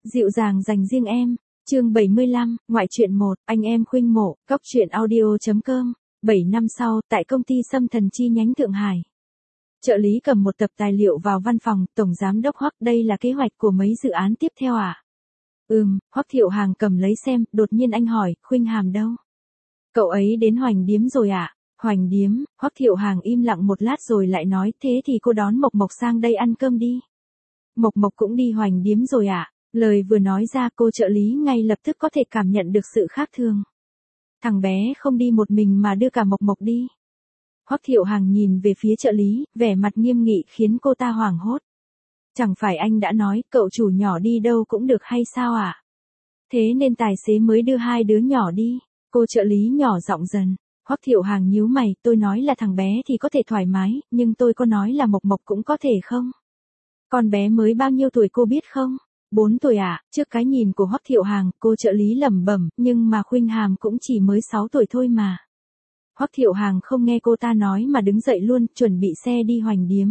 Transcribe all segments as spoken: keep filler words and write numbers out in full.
Dịu dàng dành riêng em, chương bảy mươi lăm, ngoại truyện một, anh em khuynh mộ, cóc truyện audio.com, bảy năm sau, tại công ty Sâm Thần chi nhánh Thượng Hải. Trợ lý cầm một tập tài liệu vào văn phòng, Tổng Giám đốc Hoắc, đây là kế hoạch của mấy dự án tiếp theo à? Ừm, Hoắc Thiệu Hàng cầm lấy xem, đột nhiên anh hỏi, Khuynh Hàm đâu? Cậu ấy đến Hoành Điếm rồi ạ? À? Hoành Điếm, Hoắc Thiệu Hàng im lặng một lát rồi lại nói, thế thì cô đón Mộc Mộc sang đây ăn cơm đi. Mộc Mộc cũng đi Hoành Điếm rồi ạ? À? Lời vừa nói ra cô trợ lý ngay lập tức có thể cảm nhận được sự khác thường. Thằng bé không đi một mình mà đưa cả Mộc Mộc đi. Hoắc Thiệu Hàng nhìn về phía trợ lý, vẻ mặt nghiêm nghị khiến cô ta hoảng hốt. Chẳng phải anh đã nói cậu chủ nhỏ đi đâu cũng được hay sao ạ? À? Thế nên tài xế mới đưa hai đứa nhỏ đi. Cô trợ lý nhỏ giọng dần. Hoắc Thiệu Hàng nhíu mày, tôi nói là thằng bé thì có thể thoải mái, nhưng tôi có nói là Mộc Mộc cũng có thể không? Con bé mới bao nhiêu tuổi cô biết không? Bốn tuổi ạ, à? Trước cái nhìn của Hoắc Thiệu Hàng, cô trợ lý lẩm bẩm, nhưng mà Khuynh Hàm cũng chỉ mới sáu tuổi thôi mà. Hoắc Thiệu Hàng không nghe cô ta nói mà đứng dậy luôn, chuẩn bị xe đi Hoành Điếm.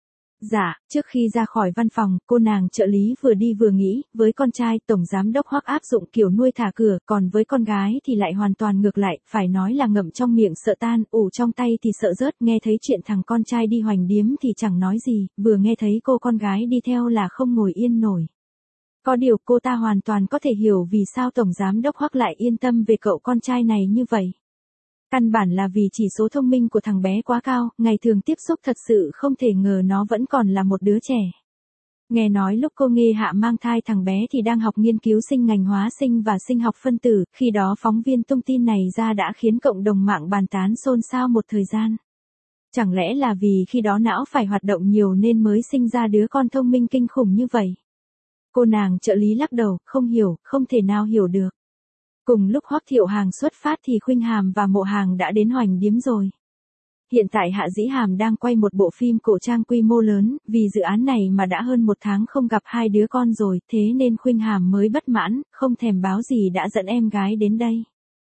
Dạ, trước khi ra khỏi văn phòng, cô nàng trợ lý vừa đi vừa nghĩ, với con trai Tổng Giám đốc Hoắc áp dụng kiểu nuôi thả cửa, còn với con gái thì lại hoàn toàn ngược lại, phải nói là ngậm trong miệng sợ tan, ủ trong tay thì sợ rớt, nghe thấy chuyện thằng con trai đi Hoành Điếm thì chẳng nói gì, vừa nghe thấy cô con gái đi theo là không ngồi yên nổi. Có điều cô ta hoàn toàn có thể hiểu vì sao Tổng Giám đốc Hoắc lại yên tâm về cậu con trai này như vậy. Căn bản là vì chỉ số thông minh của thằng bé quá cao, ngày thường tiếp xúc thật sự không thể ngờ nó vẫn còn là một đứa trẻ. Nghe nói lúc cô Nghê Hạ mang thai thằng bé thì đang học nghiên cứu sinh ngành hóa sinh và sinh học phân tử, khi đó phóng viên tung tin này ra đã khiến cộng đồng mạng bàn tán xôn xao một thời gian. Chẳng lẽ là vì khi đó não phải hoạt động nhiều nên mới sinh ra đứa con thông minh kinh khủng như vậy? Cô nàng trợ lý lắc đầu, không hiểu, không thể nào hiểu được. Cùng lúc Hoắc Thiệu Hàng xuất phát thì Khuynh Hàm và Mộ Hàng đã đến Hoành Điếm rồi. Hiện tại Hạ Dĩ Hàm đang quay một bộ phim cổ trang quy mô lớn, vì dự án này mà đã hơn một tháng không gặp hai đứa con rồi, thế nên Khuynh Hàm mới bất mãn, không thèm báo gì đã dẫn em gái đến đây.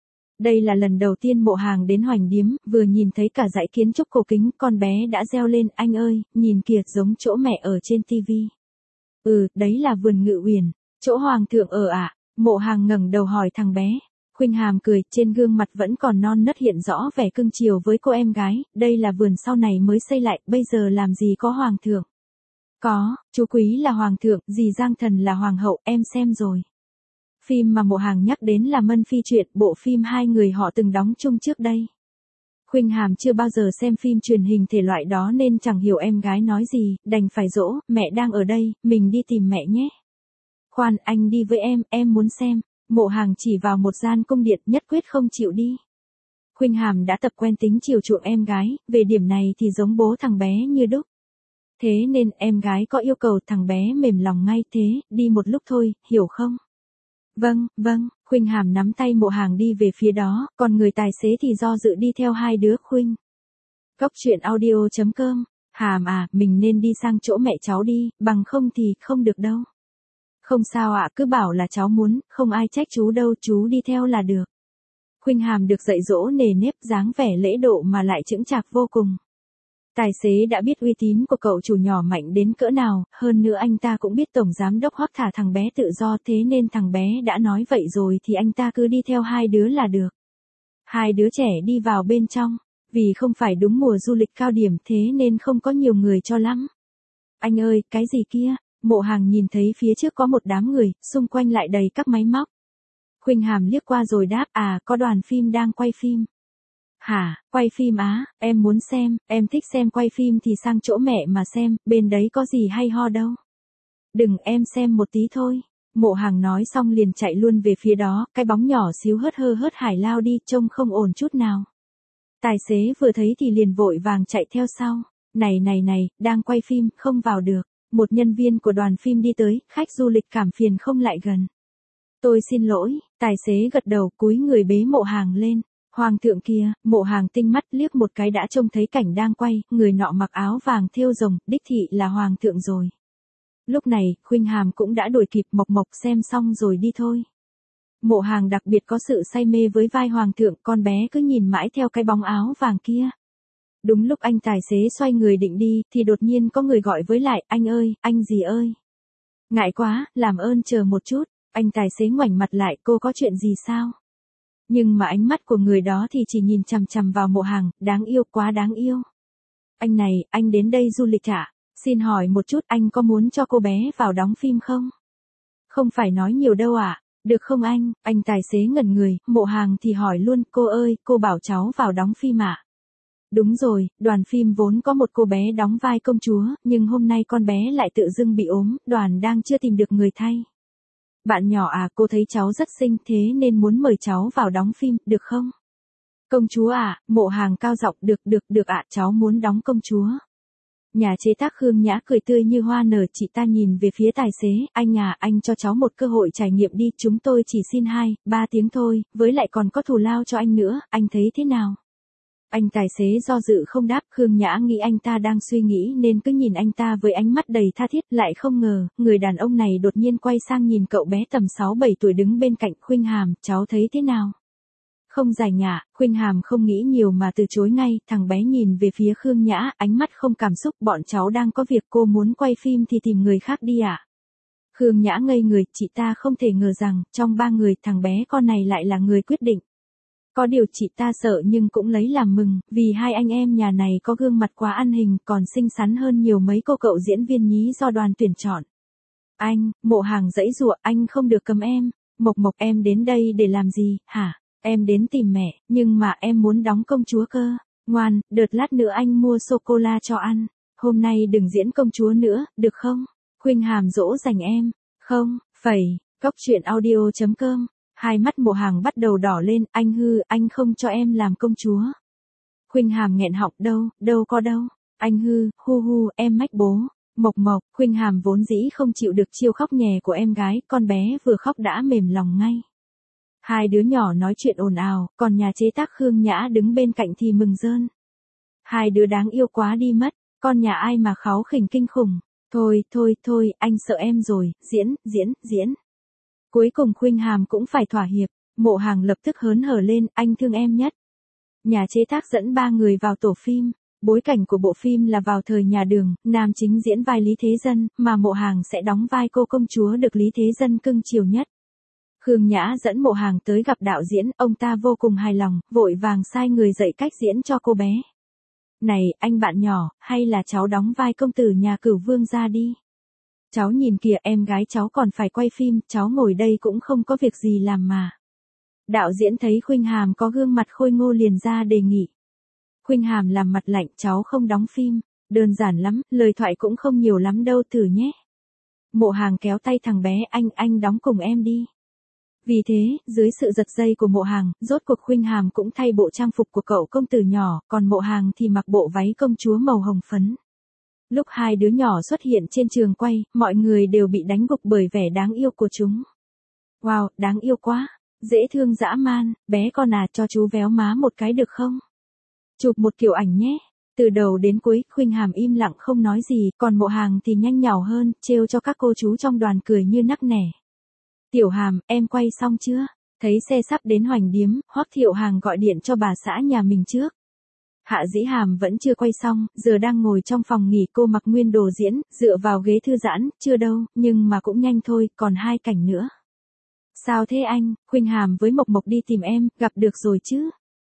Đây là lần đầu tiên Mộ Hàng đến Hoành Điếm, vừa nhìn thấy cả dãy kiến trúc cổ kính, con bé đã reo lên, anh ơi, nhìn kìa, giống chỗ mẹ ở trên tivi. Ừ, đấy là vườn Ngự Uyển, chỗ Hoàng thượng ở ạ. À? Mộ Hàng ngẩng đầu hỏi thằng bé. Khuynh Hàm cười, trên gương mặt vẫn còn non nớt hiện rõ vẻ cưng chiều với cô em gái, đây là vườn sau này mới xây lại, bây giờ làm gì có Hoàng thượng. Có, chú Quý là Hoàng thượng, dì Giang Thần là Hoàng hậu, em xem rồi. Phim mà Mộ Hàng nhắc đến là Mân Phi Truyện, bộ phim hai người họ từng đóng chung trước đây. Khuynh Hàm chưa bao giờ xem phim truyền hình thể loại đó nên chẳng hiểu em gái nói gì, đành phải dỗ, mẹ đang ở đây, mình đi tìm mẹ nhé. Khoan, anh đi với em, em muốn xem. Mộ Hàng chỉ vào một gian cung điện, nhất quyết không chịu đi. Khuynh Hàm đã tập quen tính chiều chuộng em gái, về điểm này thì giống bố thằng bé như đúc. Thế nên em gái có yêu cầu thằng bé mềm lòng ngay, thế, đi một lúc thôi, hiểu không? Vâng, vâng, Khuynh Hàm nắm tay Mộ Hàng đi về phía đó, còn người tài xế thì do dự đi theo hai đứa Khuynh. Cóc truyện audio.com, Hàm à, mình nên đi sang chỗ mẹ cháu đi, bằng không thì không được đâu. Không sao ạ, à, cứ bảo là cháu muốn, không ai trách chú đâu, chú đi theo là được. Khuynh Hàm được dạy dỗ nề nếp, dáng vẻ lễ độ mà lại chững chạc vô cùng. Tài xế đã biết uy tín của cậu chủ nhỏ mạnh đến cỡ nào, hơn nữa anh ta cũng biết Tổng Giám đốc Hoắc thả thằng bé tự do, thế nên thằng bé đã nói vậy rồi thì anh ta cứ đi theo hai đứa là được. Hai đứa trẻ đi vào bên trong, vì không phải đúng mùa du lịch cao điểm thế nên không có nhiều người cho lắm. Anh ơi, cái gì kia? Mộ Hàng nhìn thấy phía trước có một đám người, xung quanh lại đầy các máy móc. Khuynh Hàm liếc qua rồi đáp, à, có đoàn phim đang quay phim. Hả, quay phim á, em muốn xem, em thích xem quay phim thì sang chỗ mẹ mà xem, bên đấy có gì hay ho đâu. Đừng, em xem một tí thôi. Mộ Hàng nói xong liền chạy luôn về phía đó, cái bóng nhỏ xíu hớt hơ hớt hải lao đi, trông không ổn chút nào. Tài xế vừa thấy thì liền vội vàng chạy theo sau. Này này này, đang quay phim, không vào được. Một nhân viên của đoàn phim đi tới, khách du lịch cảm phiền không lại gần. Tôi xin lỗi, tài xế gật đầu cúi người bế Mộ Hàng lên. Hoàng thượng kia, Mộ Hàng tinh mắt liếc một cái đã trông thấy cảnh đang quay, người nọ mặc áo vàng thêu rồng, đích thị là Hoàng thượng rồi. Lúc này, Khuynh Hàm cũng đã đuổi kịp Mộc Mộc xem xong rồi đi thôi. Mộ Hàng đặc biệt có sự say mê với vai Hoàng thượng, con bé cứ nhìn mãi theo cái bóng áo vàng kia. Đúng lúc anh tài xế xoay người định đi, thì đột nhiên có người gọi với lại, anh ơi, anh gì ơi. Ngại quá, làm ơn chờ một chút, anh tài xế ngoảnh mặt lại, cô có chuyện gì sao? Nhưng mà ánh mắt của người đó thì chỉ nhìn chằm chằm vào Mộ Hằng, đáng yêu quá đáng yêu. Anh này, anh đến đây du lịch ạ? Xin hỏi một chút, anh có muốn cho cô bé vào đóng phim không? Không phải nói nhiều đâu ạ. Được không anh? Anh tài xế ngẩn người, Mộ Hằng thì hỏi luôn, cô ơi, cô bảo cháu vào đóng phim ạ? Đúng rồi, đoàn phim vốn có một cô bé đóng vai công chúa, nhưng hôm nay con bé lại tự dưng bị ốm, đoàn đang chưa tìm được người thay. Bạn nhỏ à, cô thấy cháu rất xinh thế nên muốn mời cháu vào đóng phim, được không? Công chúa à, Mộ Hằng cao giọng, được được được ạ, cháu muốn đóng công chúa. Nhà chế tác Khương Nhã cười tươi như hoa nở, chị ta nhìn về phía tài xế, anh à, anh cho cháu một cơ hội trải nghiệm đi, chúng tôi chỉ xin hai, ba tiếng thôi, với lại còn có thù lao cho anh nữa, anh thấy thế nào? Anh tài xế do dự không đáp, Khương Nhã nghĩ anh ta đang suy nghĩ nên cứ nhìn anh ta với ánh mắt đầy tha thiết, lại không ngờ, người đàn ông này đột nhiên quay sang nhìn cậu bé tầm sáu bảy tuổi đứng bên cạnh, Khuynh Hàm, cháu thấy thế nào? Không giải nhả, Khuynh Hàm không nghĩ nhiều mà từ chối ngay, thằng bé nhìn về phía Khương Nhã, ánh mắt không cảm xúc, bọn cháu đang có việc, cô muốn quay phim thì tìm người khác đi ạ. À? Khương Nhã ngây người, chị ta không thể ngờ rằng, trong ba người, thằng bé con này lại là người quyết định. Có điều chị ta sợ nhưng cũng lấy làm mừng, vì hai anh em nhà này có gương mặt quá ăn hình, còn xinh xắn hơn nhiều mấy cô cậu diễn viên nhí do đoàn tuyển chọn. Anh, Mộ Hằng giãy giụa, anh không được cầm em. Mộc Mộc, em đến đây để làm gì, hả? Em đến tìm mẹ, nhưng mà em muốn đóng công chúa cơ. Ngoan, đợt lát nữa anh mua sô-cô-la cho ăn. Hôm nay đừng diễn công chúa nữa, được không? Khuynh Hàm dỗ dành em. Không, phẩy, cóc truyện audio chấm com. Hai mắt Mộ Hằng bắt đầu đỏ lên, anh hư, anh không cho em làm công chúa. Khuynh Hàm nghẹn họng, đâu, đâu có đâu. Anh hư, hu hu, em mách bố. Mộc Mộc, Khuynh Hàm vốn dĩ không chịu được chiêu khóc nhè của em gái, con bé vừa khóc đã mềm lòng ngay. Hai đứa nhỏ nói chuyện ồn ào, còn nhà chế tác Khương Nhã đứng bên cạnh thì mừng rơn. Hai đứa đáng yêu quá đi mất, con nhà ai mà kháu khỉnh kinh khủng. Thôi, thôi, thôi, anh sợ em rồi, diễn, diễn, diễn. Cuối cùng Khuynh Hàm cũng phải thỏa hiệp, Mộ Hằng lập tức hớn hở lên, anh thương em nhất. Nhà chế tác dẫn ba người vào tổ phim, bối cảnh của bộ phim là vào thời nhà Đường, nam chính diễn vai Lý Thế Dân, mà Mộ Hằng sẽ đóng vai cô công chúa được Lý Thế Dân cưng chiều nhất. Khương Nhã dẫn Mộ Hằng tới gặp đạo diễn, ông ta vô cùng hài lòng, vội vàng sai người dạy cách diễn cho cô bé. Này, anh bạn nhỏ, hay là cháu đóng vai công tử nhà Cửu Vương ra đi. Cháu nhìn kìa, em gái cháu còn phải quay phim, cháu ngồi đây cũng không có việc gì làm mà. Đạo diễn thấy Khuynh Hàm có gương mặt khôi ngô liền ra đề nghị. Khuynh Hàm làm mặt lạnh, cháu không đóng phim, đơn giản lắm, lời thoại cũng không nhiều lắm đâu, thử nhé. Mộ Hằng kéo tay thằng bé, anh, anh đóng cùng em đi. Vì thế, dưới sự giật dây của Mộ Hằng, rốt cuộc Khuynh Hàm cũng thay bộ trang phục của cậu công tử nhỏ, còn Mộ Hằng thì mặc bộ váy công chúa màu hồng phấn. Lúc hai đứa nhỏ xuất hiện trên trường quay, mọi người đều bị đánh gục bởi vẻ đáng yêu của chúng. Wow, đáng yêu quá, dễ thương dã man, bé con à, cho chú véo má một cái được không? Chụp một kiểu ảnh nhé. Từ đầu đến cuối, Khuynh Hàm im lặng không nói gì, còn Mộ Hằng thì nhanh nhảu hơn, trêu cho các cô chú trong đoàn cười như nắc nẻ. Tiểu Hàm, em quay xong chưa? Thấy xe sắp đến Hoành Điếm, Hoắc Thiệu Hằng gọi điện cho bà xã nhà mình trước. Hạ Dĩ Hàm vẫn chưa quay xong, giờ đang ngồi trong phòng nghỉ, cô mặc nguyên đồ diễn, dựa vào ghế thư giãn, chưa đâu, nhưng mà cũng nhanh thôi, còn hai cảnh nữa. Sao thế anh? Khuynh Hàm với Mộc Mộc đi tìm em, gặp được rồi chứ?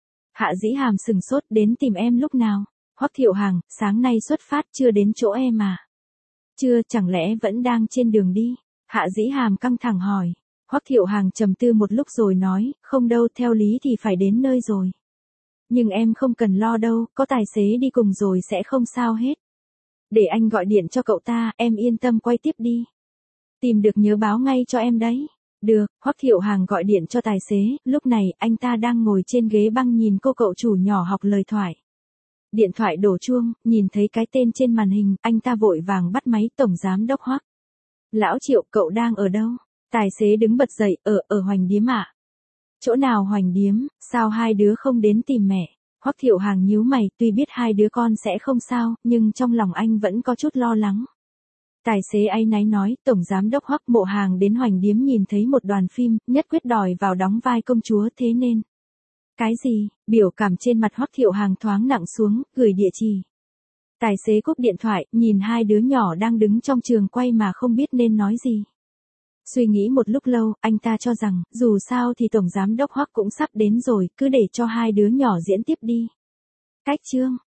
Hạ Dĩ Hàm sừng sốt, đến tìm em lúc nào? Hoắc Thiệu Hằng, sáng nay xuất phát, chưa đến chỗ em à? Chưa, chẳng lẽ vẫn đang trên đường đi? Hạ Dĩ Hàm căng thẳng hỏi. Hoắc Thiệu Hằng trầm tư một lúc rồi nói, không đâu, theo lý thì phải đến nơi rồi. Nhưng em không cần lo đâu, có tài xế đi cùng rồi sẽ không sao hết. Để anh gọi điện cho cậu ta, em yên tâm quay tiếp đi. Tìm được nhớ báo ngay cho em đấy. Được, Hoắc Thiệu Hằng gọi điện cho tài xế, lúc này anh ta đang ngồi trên ghế băng nhìn cô cậu chủ nhỏ học lời thoại. Điện thoại đổ chuông, nhìn thấy cái tên trên màn hình, anh ta vội vàng bắt máy, tổng giám đốc Hoắc. Lão Triệu, cậu đang ở đâu? Tài xế đứng bật dậy, ở, ở Hoành Điếm ạ. À? Chỗ nào Hoành Điếm, sao hai đứa không đến tìm mẹ? Hoắc Thiệu Hằng nhíu mày, tuy biết hai đứa con sẽ không sao, nhưng trong lòng anh vẫn có chút lo lắng. Tài xế áy náy nói, tổng giám đốc Hoắc, Mộ Hằng đến Hoành Điếm nhìn thấy một đoàn phim, nhất quyết đòi vào đóng vai công chúa, thế nên. Cái gì? Biểu cảm trên mặt Hoắc Thiệu Hằng thoáng nặng xuống, gửi địa chỉ. Tài xế cúp điện thoại, nhìn hai đứa nhỏ đang đứng trong trường quay mà không biết nên nói gì. Suy nghĩ một lúc lâu, anh ta cho rằng, dù sao thì Tổng Giám đốc Hoắc cũng sắp đến rồi, cứ để cho hai đứa nhỏ diễn tiếp đi. Cách chương